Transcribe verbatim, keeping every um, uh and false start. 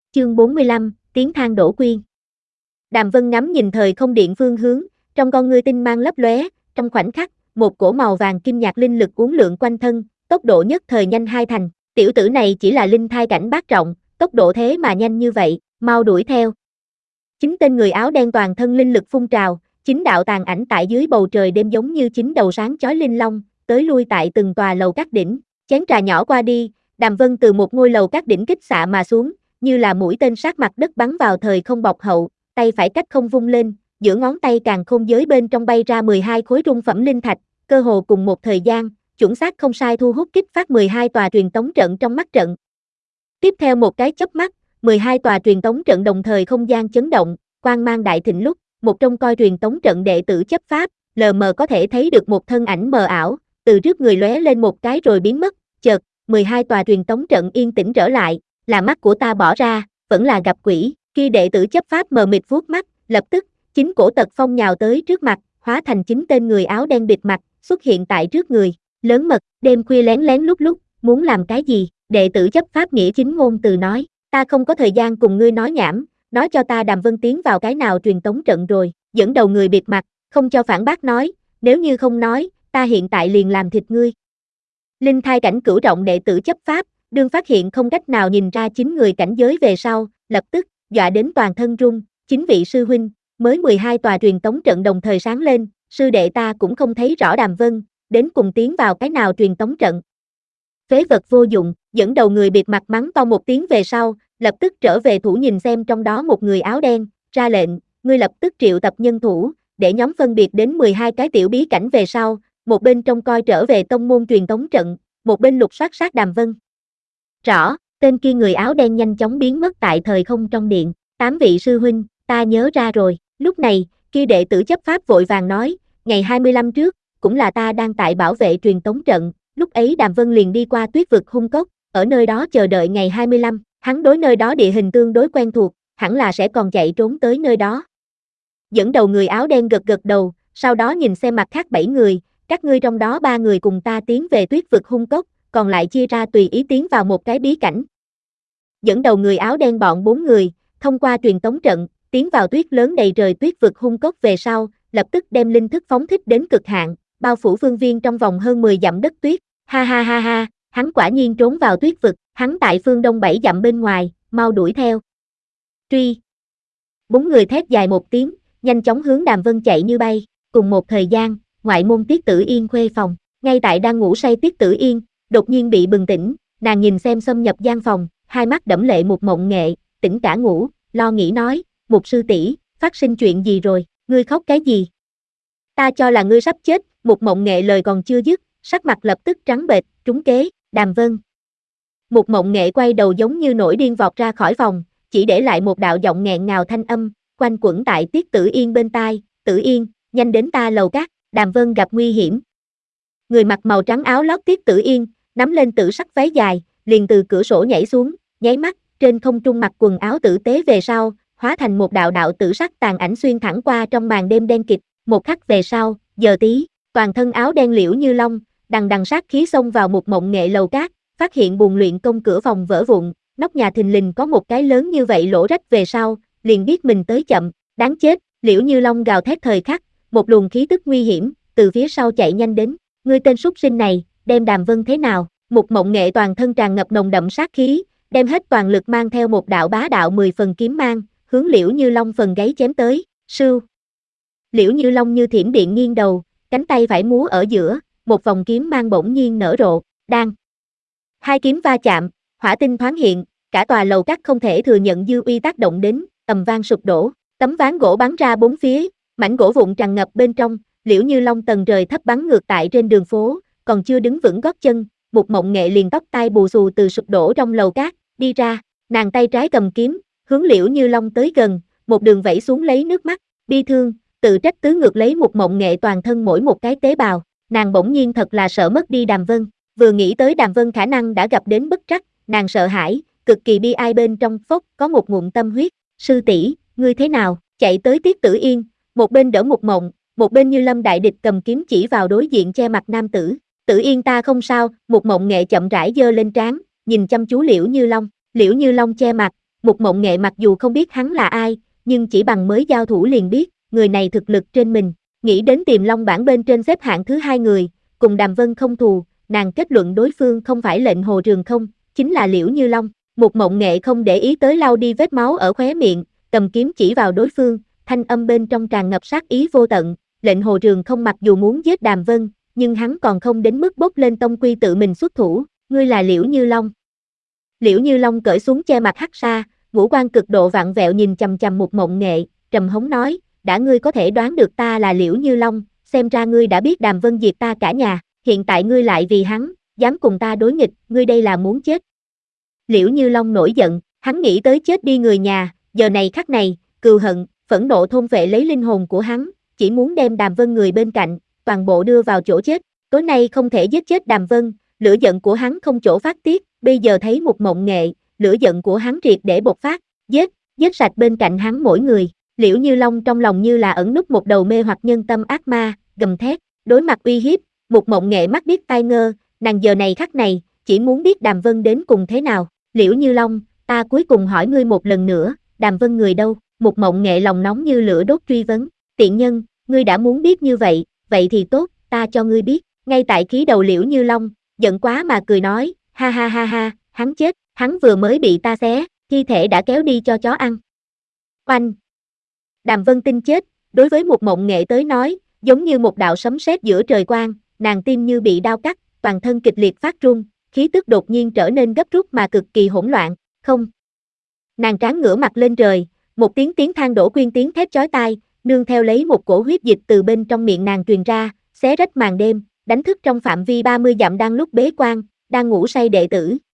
Chương bốn mươi lăm, tiếng than đổ quyên. Đàm Vân ngắm nhìn thời không điện phương hướng, trong con ngươi tinh mang lấp lóe, trong khoảnh khắc, một cổ màu vàng kim nhạt linh lực uốn lượn quanh thân, tốc độ nhất thời nhanh hai thành. Tiểu tử này chỉ là linh thai cảnh bát trọng, tốc độ thế mà nhanh như vậy, mau đuổi theo. Chính tên người áo đen toàn thân linh lực phun trào, chính đạo tàn ảnh tại dưới bầu trời đêm giống như chính đầu sáng chói linh long, tới lui tại từng tòa lầu các đỉnh. Chén trà nhỏ qua đi, Đàm Vân từ một ngôi lầu các đỉnh kích xạ mà xuống, như là mũi tên sát mặt đất bắn vào thời không bọc hậu, tay phải cách không vung lên, giữa ngón tay càng không giới bên trong bay ra mười hai khối trung phẩm linh thạch, cơ hồ cùng một thời gian, chuẩn xác không sai thu hút kích phát mười hai tòa truyền tống trận trong mắt trận. Tiếp theo một cái chớp mắt, mười hai tòa truyền tống trận đồng thời không gian chấn động, quang mang đại thịnh lúc, một trong coi truyền tống trận đệ tử chấp pháp, lờ mờ có thể thấy được một thân ảnh mờ ảo, từ trước người lóe lên một cái rồi biến mất, chợt, mười hai tòa truyền tống trận yên tĩnh trở lại, là mắt của ta bỏ ra, vẫn là gặp quỷ. Khi đệ tử chấp pháp mờ mịt vuốt mắt, lập tức, chính cổ tật phong nhào tới trước mặt, hóa thành chính tên người áo đen bịt mặt, xuất hiện tại trước người, lớn mật, đêm khuya lén lén lúc lúc, muốn làm cái gì? Đệ tử chấp pháp nghĩa chính ngôn từ nói, ta không có thời gian cùng ngươi nói nhảm, nói cho ta Đàm Vân tiến vào cái nào truyền tống trận rồi, dẫn đầu người bịt mặt, không cho phản bác nói, nếu như không nói, ta hiện tại liền làm thịt ngươi. Linh thai cảnh cửu trọng đệ tử chấp pháp, đương phát hiện không cách nào nhìn ra chính người cảnh giới về sau, lập tức, dọa đến toàn thân run, chính vị sư huynh, mới mười hai tòa truyền tống trận đồng thời sáng lên, sư đệ ta cũng không thấy rõ Đàm Vân, đến cùng tiến vào cái nào truyền tống trận. Phế vật vô dụng, dẫn đầu người bịt mặt mắng to một tiếng về sau, lập tức trở về thủ nhìn xem trong đó một người áo đen, ra lệnh, ngươi lập tức triệu tập nhân thủ, để nhóm phân biệt đến mười hai cái tiểu bí cảnh về sau, một bên trông coi trở về tông môn truyền tống trận, một bên lục soát sát Đàm Vân. Rõ, tên kia người áo đen nhanh chóng biến mất tại thời không trong điện, tám vị sư huynh, ta nhớ ra rồi, lúc này, kia đệ tử chấp pháp vội vàng nói, ngày hai mươi lăm trước, cũng là ta đang tại bảo vệ truyền tống trận, lúc ấy Đàm Vân liền đi qua tuyết vực hung cốc, ở nơi đó chờ đợi ngày hai mươi lăm, hắn đối nơi đó địa hình tương đối quen thuộc, hẳn là sẽ còn chạy trốn tới nơi đó. Dẫn đầu người áo đen gật gật đầu, sau đó nhìn xem mặt khác bảy người, các ngươi trong đó ba người cùng ta tiến về tuyết vực hung cốc, còn lại chia ra tùy ý tiến vào một cái bí cảnh. Dẫn đầu người áo đen bọn bốn người, thông qua truyền tống trận, tiến vào tuyết lớn đầy trời tuyết vực hung cốc về sau, lập tức đem linh thức phóng thích đến cực hạn, bao phủ phương viên trong vòng hơn mười dặm đất tuyết. Ha ha ha ha, hắn quả nhiên trốn vào tuyết vực, hắn tại phương đông bảy dặm bên ngoài, mau đuổi theo. Truy. Bốn người thét dài một tiếng, nhanh chóng hướng Đàm Vân chạy như bay, cùng một thời gian, ngoại môn Tiết Tử Yên khuê phòng, ngay tại đang ngủ say Tiết Tử Yên, đột nhiên bị bừng tỉnh, nàng nhìn xem xâm nhập gian phòng, hai mắt đẫm lệ một mộng nghệ, tỉnh cả ngủ, lo nghĩ nói, Mục sư tỷ, phát sinh chuyện gì rồi, ngươi khóc cái gì? Ta cho là ngươi sắp chết, Mục mộng nghệ lời còn chưa dứt, sắc mặt lập tức trắng bệch, trúng kế, Đàm Vân. Mục mộng nghệ quay đầu giống như nổi điên vọt ra khỏi phòng, chỉ để lại một đạo giọng nghẹn ngào thanh âm, quanh quẩn tại Tiết Tử Yên bên tai, Tử Yên, nhanh đến ta lầu các, Đàm Vân gặp nguy hiểm. Người mặc màu trắng áo lót Tiết Tử Yên, nắm lên tử sắc váy dài, liền từ cửa sổ nhảy xuống, nháy mắt, trên không trung mặc quần áo tử tế về sau, hóa thành một đạo đạo tử sắc tàn ảnh xuyên thẳng qua trong màn đêm đen kịt, một khắc về sau, giờ tí, toàn thân áo đen liễu như long, đằng đằng sát khí xông vào một mộng nghệ lầu cát, phát hiện buồng luyện công cửa phòng vỡ vụn, nóc nhà thình lình có một cái lớn như vậy lỗ rách về sau, liền biết mình tới chậm, đáng chết, liễu như long gào thét thời khắc, một luồng khí tức nguy hiểm, từ phía sau chạy nhanh đến, ngươi tên súc sinh này, đem Đàm Vân thế nào? Một mộng nghệ toàn thân tràn ngập nồng đậm sát khí, đem hết toàn lực mang theo một đạo bá đạo mười phần kiếm mang, hướng liễu như long phần gáy chém tới, sưu. Liễu như long như thiểm điện nghiêng đầu, cánh tay phải múa ở giữa, một vòng kiếm mang bỗng nhiên nở rộ, đang. Hai kiếm va chạm, hỏa tinh thoáng hiện, cả tòa lầu các không thể thừa nhận dư uy tác động đến, ầm vang sụp đổ, tấm ván gỗ bắn ra bốn phía, mảnh gỗ vụn tràn ngập bên trong, liễu như long tầng rời thấp bắn ngược tại trên đường phố, còn chưa đứng vững gót chân, một mộng nghệ liền tóc tai bù xù từ sụp đổ trong lầu cát, đi ra, nàng tay trái cầm kiếm, hướng liễu như long tới gần, một đường vẫy xuống lấy nước mắt, bi thương, tự trách tứ ngược lấy một mộng nghệ toàn thân mỗi một cái tế bào, nàng bỗng nhiên thật là sợ mất đi Đàm Vân, vừa nghĩ tới Đàm Vân khả năng đã gặp đến bất trắc, nàng sợ hãi, cực kỳ bi ai bên trong phốc có một ngụm tâm huyết, sư tỷ, ngươi thế nào, chạy tới Tiết Tử Yên, một bên đỡ một mộng, một bên như lâm đại địch cầm kiếm chỉ vào đối diện che mặt nam tử, Tử Yên ta không sao, một mộng nghệ chậm rãi giơ lên trán, nhìn chăm chú liễu như long, liễu như long che mặt, Mục Mộng Nghệ mặc dù không biết hắn là ai, nhưng chỉ bằng mới giao thủ liền biết, người này thực lực trên mình. Nghĩ đến Tiềm Long bảng bên trên xếp hạng thứ hai người, cùng Đàm Vân không thù, nàng kết luận đối phương không phải Lệnh Hồ Trường Không, chính là Liễu Như Long. Mục Mộng Nghệ không để ý tới lau đi vết máu ở khóe miệng, cầm kiếm chỉ vào đối phương, thanh âm bên trong tràn ngập sát ý vô tận. Lệnh Hồ Trường Không mặc dù muốn giết Đàm Vân, nhưng hắn còn không đến mức bốc lên tông quy tự mình xuất thủ. Ngươi là Liễu Như Long. Liễu Như Long cởi xuống che mặt hắc sa, ngũ quan cực độ vặn vẹo nhìn chằm chằm Mục Mộng Nghệ, trầm hống nói, đã ngươi có thể đoán được ta là Liễu Như Long, xem ra ngươi đã biết Đàm Vân diệt ta cả nhà, hiện tại ngươi lại vì hắn, dám cùng ta đối nghịch, ngươi đây là muốn chết. Liễu Như Long nổi giận, hắn nghĩ tới chết đi người nhà, giờ này khắc này, cừu hận, phẫn nộ thôn vệ lấy linh hồn của hắn, chỉ muốn đem Đàm Vân người bên cạnh, toàn bộ đưa vào chỗ chết, tối nay không thể giết chết Đàm Vân, lửa giận của hắn không chỗ phát tiết, bây giờ thấy Mục Mộng Nghệ, lửa giận của hắn triệt để bộc phát, giết, giết sạch bên cạnh hắn mỗi người. Liễu Như Long trong lòng như là ẩn núp một đầu mê hoặc nhân tâm ác ma, gầm thét, đối mặt uy hiếp, Mục Mộng Nghệ mắt biết tai ngơ, nàng giờ này khắc này, chỉ muốn biết Đàm Vân đến cùng thế nào. Liễu Như Long, ta cuối cùng hỏi ngươi một lần nữa, Đàm Vân người đâu? Mục Mộng Nghệ lòng nóng như lửa đốt truy vấn, tiện nhân, ngươi đã muốn biết như vậy, vậy thì tốt, ta cho ngươi biết. Ngay tại khí đầu Liễu Như Long, giận quá mà cười nói, ha ha ha ha, hắn chết, hắn vừa mới bị ta xé, thi thể đã kéo đi cho chó ăn. Oanh! Đàm Vân tin chết, đối với Mục Mộng Nghệ tới nói, giống như một đạo sấm sét giữa trời quang, nàng tim như bị đao cắt, toàn thân kịch liệt phát run, khí tức đột nhiên trở nên gấp rút mà cực kỳ hỗn loạn, không. Nàng trán ngửa mặt lên trời, một tiếng tiếng than đổ quyên tiếng thét chói tai, nương theo lấy một cổ huyết dịch từ bên trong miệng nàng truyền ra, xé rách màn đêm, đánh thức trong phạm vi ba mươi dặm đang lúc bế quan, đang ngủ say đệ tử.